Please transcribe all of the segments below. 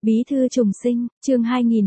Bí thư trùng sinh, chương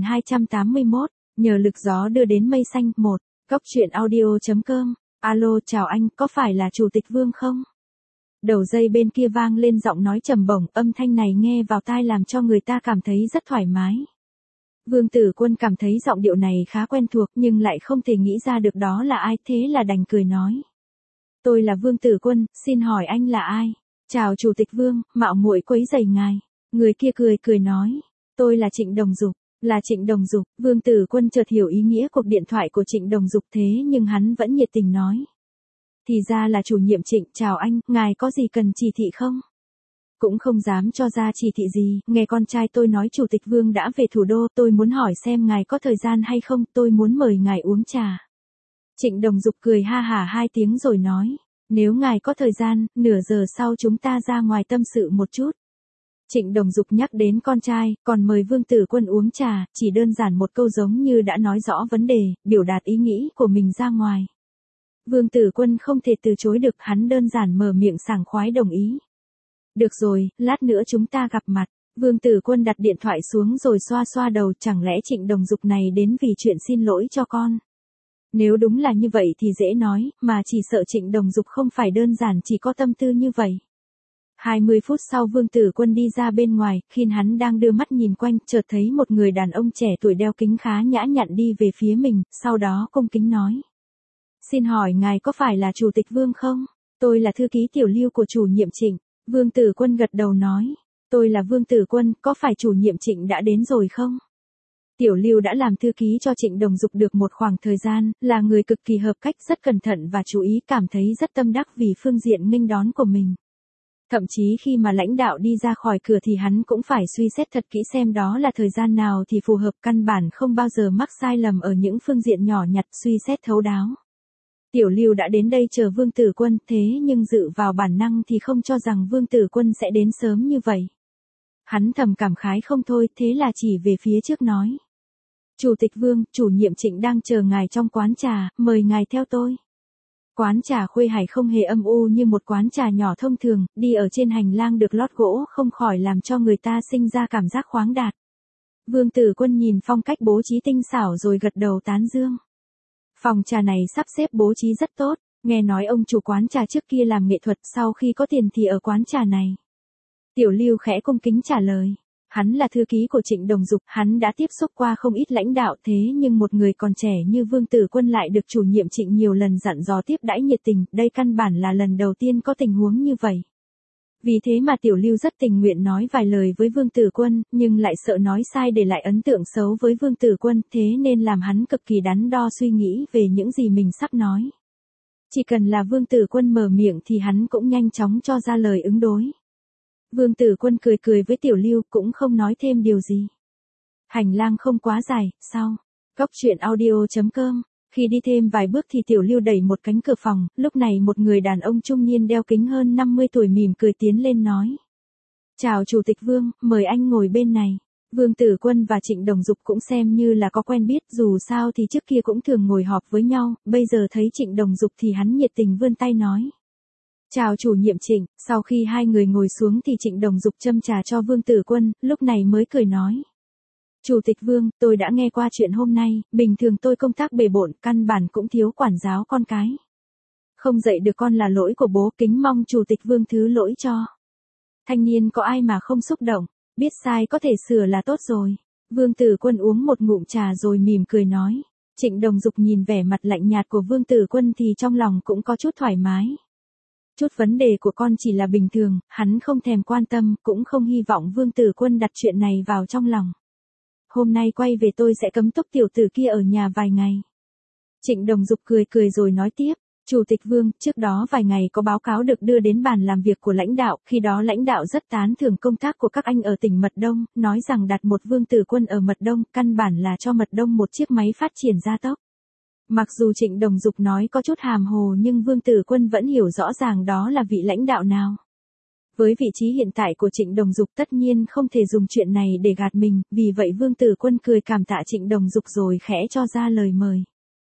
2281, nhờ lực gió đưa đến mây xanh. 1. Góc truyện audio.com. Alo, chào anh, có phải là Chủ tịch Vương không? Đầu dây bên kia vang lên giọng nói trầm bổng, âm thanh này nghe vào tai làm cho người ta cảm thấy rất thoải mái. Vương Tử Quân cảm thấy giọng điệu này khá quen thuộc nhưng lại không thể nghĩ ra được đó là ai, thế là đành cười nói. Tôi là Vương Tử Quân, xin hỏi anh là ai? Chào Chủ tịch Vương, mạo muội quấy rầy ngài. Người kia cười nói, tôi là Trịnh Đồng Dục. Là Trịnh Đồng Dục. Vương Tử Quân chợt hiểu ý nghĩa cuộc điện thoại của Trịnh Đồng Dục, thế nhưng hắn vẫn nhiệt tình nói. Thì ra là chủ nhiệm Trịnh, chào anh, ngài có gì cần chỉ thị không? Cũng không dám cho ra chỉ thị gì, nghe con trai tôi nói Chủ tịch Vương đã về thủ đô, tôi muốn hỏi xem ngài có thời gian hay không, tôi muốn mời ngài uống trà. Trịnh Đồng Dục cười ha hả 2 tiếng rồi nói, nếu ngài có thời gian, nửa giờ sau chúng ta ra ngoài tâm sự một chút. Trịnh Đồng Dục nhắc đến con trai, còn mời Vương Tử Quân uống trà, chỉ đơn giản một câu giống như đã nói rõ vấn đề, biểu đạt ý nghĩ của mình ra ngoài. Vương Tử Quân không thể từ chối được, hắn đơn giản mở miệng sảng khoái đồng ý. Được rồi, lát nữa chúng ta gặp mặt. Vương Tử Quân đặt điện thoại xuống rồi xoa xoa đầu, chẳng lẽ Trịnh Đồng Dục này đến vì chuyện xin lỗi cho con? Nếu đúng là như vậy thì dễ nói, mà chỉ sợ Trịnh Đồng Dục không phải đơn giản chỉ có tâm tư như vậy. 20 phút sau Vương Tử Quân đi ra bên ngoài, khi hắn đang đưa mắt nhìn quanh, chợt thấy một người đàn ông trẻ tuổi đeo kính khá nhã nhặn đi về phía mình, sau đó cung kính nói. Xin hỏi ngài có phải là Chủ tịch Vương không? Tôi là thư ký Tiểu Lưu của chủ nhiệm Trịnh. Vương Tử Quân gật đầu nói. Tôi là Vương Tử Quân, có phải chủ nhiệm Trịnh đã đến rồi không? Tiểu Lưu đã làm thư ký cho Trịnh Đồng Dục được một khoảng thời gian, là người cực kỳ hợp cách, rất cẩn thận và chú ý, cảm thấy rất tâm đắc vì phương diện nghênh đón của mình. Thậm chí khi mà lãnh đạo đi ra khỏi cửa thì hắn cũng phải suy xét thật kỹ xem đó là thời gian nào thì phù hợp, căn bản không bao giờ mắc sai lầm ở những phương diện nhỏ nhặt, suy xét thấu đáo. Tiểu Lưu đã đến đây chờ Vương Tử Quân, thế nhưng dự vào bản năng thì không cho rằng Vương Tử Quân sẽ đến sớm như vậy. Hắn thầm cảm khái không thôi, thế là chỉ về phía trước nói. Chủ tịch Vương, chủ nhiệm Trịnh đang chờ ngài trong quán trà, mời ngài theo tôi. Quán trà Khuê Hải không hề âm u như một quán trà nhỏ thông thường, đi ở trên hành lang được lót gỗ không khỏi làm cho người ta sinh ra cảm giác khoáng đạt. Vương Tử Quân nhìn phong cách bố trí tinh xảo rồi gật đầu tán dương. Phòng trà này sắp xếp bố trí rất tốt, nghe nói ông chủ quán trà trước kia làm nghệ thuật, sau khi có tiền thì ở quán trà này. Tiểu Lưu khẽ cung kính trả lời. Hắn là thư ký của Trịnh Đồng Dục, hắn đã tiếp xúc qua không ít lãnh đạo, thế nhưng một người còn trẻ như Vương Tử Quân lại được chủ nhiệm Trịnh nhiều lần dặn dò tiếp đãi nhiệt tình, đây căn bản là lần đầu tiên có tình huống như vậy. Vì thế mà Tiểu Lưu rất tình nguyện nói vài lời với Vương Tử Quân, nhưng lại sợ nói sai để lại ấn tượng xấu với Vương Tử Quân, thế nên làm hắn cực kỳ đắn đo suy nghĩ về những gì mình sắp nói. Chỉ cần là Vương Tử Quân mở miệng thì hắn cũng nhanh chóng cho ra lời ứng đối. Vương Tử Quân cười với Tiểu Lưu, cũng không nói thêm điều gì. Hành lang không quá dài, sau. Góc truyện audio.com. Khi đi thêm vài bước thì Tiểu Lưu đẩy một cánh cửa phòng, lúc này một người đàn ông trung niên đeo kính hơn 50 tuổi mỉm cười tiến lên nói. Chào Chủ tịch Vương, mời anh ngồi bên này. Vương Tử Quân và Trịnh Đồng Dục cũng xem như là có quen biết, dù sao thì trước kia cũng thường ngồi họp với nhau, bây giờ thấy Trịnh Đồng Dục thì hắn nhiệt tình vươn tay nói. Chào chủ nhiệm Trịnh, sau khi hai người ngồi xuống thì Trịnh Đồng Dục châm trà cho Vương Tử Quân, lúc này mới cười nói. Chủ tịch Vương, tôi đã nghe qua chuyện hôm nay, bình thường tôi công tác bề bộn, căn bản cũng thiếu quản giáo con cái. Không dạy được con là lỗi của bố, kính mong Chủ tịch Vương thứ lỗi cho. Thanh niên có ai mà không xúc động, biết sai có thể sửa là tốt rồi. Vương Tử Quân uống một ngụm trà rồi mỉm cười nói. Trịnh Đồng Dục nhìn vẻ mặt lạnh nhạt của Vương Tử Quân thì trong lòng cũng có chút thoải mái. Chút vấn đề của con chỉ là bình thường, hắn không thèm quan tâm, cũng không hy vọng Vương Tử Quân đặt chuyện này vào trong lòng. Hôm nay quay về tôi sẽ cấm túc tiểu tử kia ở nhà vài ngày. Trịnh Đồng Dục cười rồi nói tiếp. Chủ tịch Vương, trước đó vài ngày có báo cáo được đưa đến bàn làm việc của lãnh đạo, khi đó lãnh đạo rất tán thưởng công tác của các anh ở tỉnh Mật Đông, nói rằng đặt một Vương Tử Quân ở Mật Đông, căn bản là cho Mật Đông một chiếc máy phát triển gia tốc. Mặc dù Trịnh Đồng Dục nói có chút hàm hồ nhưng Vương Tử Quân vẫn hiểu rõ ràng đó là vị lãnh đạo nào. Với vị trí hiện tại của Trịnh Đồng Dục tất nhiên không thể dùng chuyện này để gạt mình, vì vậy Vương Tử Quân cười cảm tạ Trịnh Đồng Dục rồi khẽ cho ra lời mời.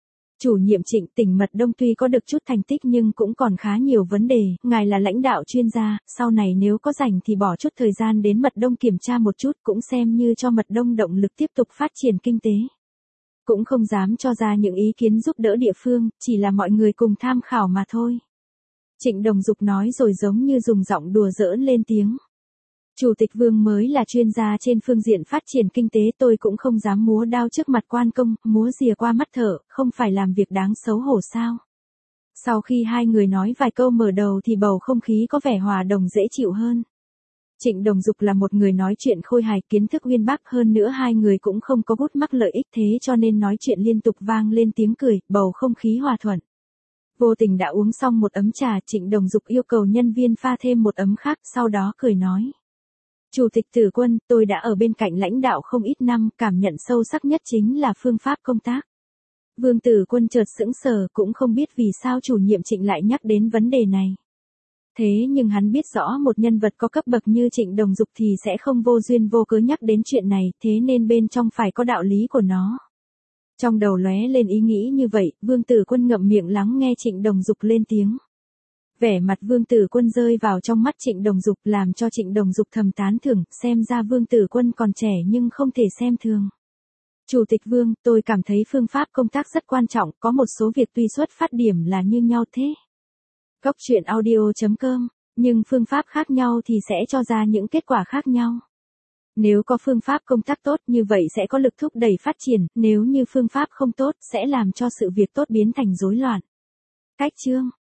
Chủ nhiệm Trịnh, tỉnh Mật Đông tuy có được chút thành tích nhưng cũng còn khá nhiều vấn đề, ngài là lãnh đạo chuyên gia, sau này nếu có rảnh thì bỏ chút thời gian đến Mật Đông kiểm tra một chút cũng xem như cho Mật Đông động lực tiếp tục phát triển kinh tế. Cũng không dám cho ra những ý kiến giúp đỡ địa phương, chỉ là mọi người cùng tham khảo mà thôi. Trịnh Đồng Dục nói rồi giống như dùng giọng đùa giỡn lên tiếng. Chủ tịch Vương mới là chuyên gia trên phương diện phát triển kinh tế, tôi cũng không dám múa đao trước mặt quan công, múa rìa qua mắt thợ, không phải làm việc đáng xấu hổ sao. Sau khi hai người nói vài câu mở đầu thì bầu không khí có vẻ hòa đồng dễ chịu hơn. Trịnh Đồng Dục là một người nói chuyện khôi hài, kiến thức uyên bác, hơn nữa hai người cũng không có gút mắc lợi ích, thế cho nên nói chuyện liên tục vang lên tiếng cười, bầu không khí hòa thuận. Vô tình đã uống xong một ấm trà, Trịnh Đồng Dục yêu cầu nhân viên pha thêm một ấm khác, sau đó cười nói. Chủ tịch Tử Quân, tôi đã ở bên cạnh lãnh đạo không ít năm, cảm nhận sâu sắc nhất chính là phương pháp công tác. Vương Tử Quân chợt sững sờ, cũng không biết vì sao chủ nhiệm Trịnh lại nhắc đến vấn đề này. Thế nhưng hắn biết rõ một nhân vật có cấp bậc như Trịnh Đồng Dục thì sẽ không vô duyên vô cớ nhắc đến chuyện này, thế nên bên trong phải có đạo lý của nó. Trong đầu lóe lên ý nghĩ như vậy, Vương Tử Quân ngậm miệng lắng nghe Trịnh Đồng Dục lên tiếng. Vẻ mặt Vương Tử Quân rơi vào trong mắt Trịnh Đồng Dục làm cho Trịnh Đồng Dục thầm tán thưởng, xem ra Vương Tử Quân còn trẻ nhưng không thể xem thường. Chủ tịch Vương, tôi cảm thấy phương pháp công tác rất quan trọng, có một số việc tuy xuất phát điểm là như nhau thế. Góc truyện audio.com, nhưng phương pháp khác nhau thì sẽ cho ra những kết quả khác nhau. Nếu có phương pháp công tác tốt như vậy sẽ có lực thúc đẩy phát triển, nếu như phương pháp không tốt sẽ làm cho sự việc tốt biến thành rối loạn. Cách chương